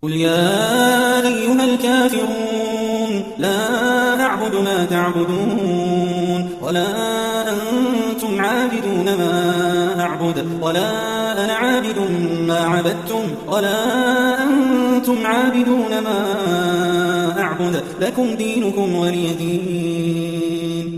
قل يا أيها الكافرون لا أعبد ما تعبدون ولا أنتم عابدون ما أعبد ولا أنا عابد ما عبدتم ولا أنتم عابدون ما أعبد لكم دينكم ولي دين.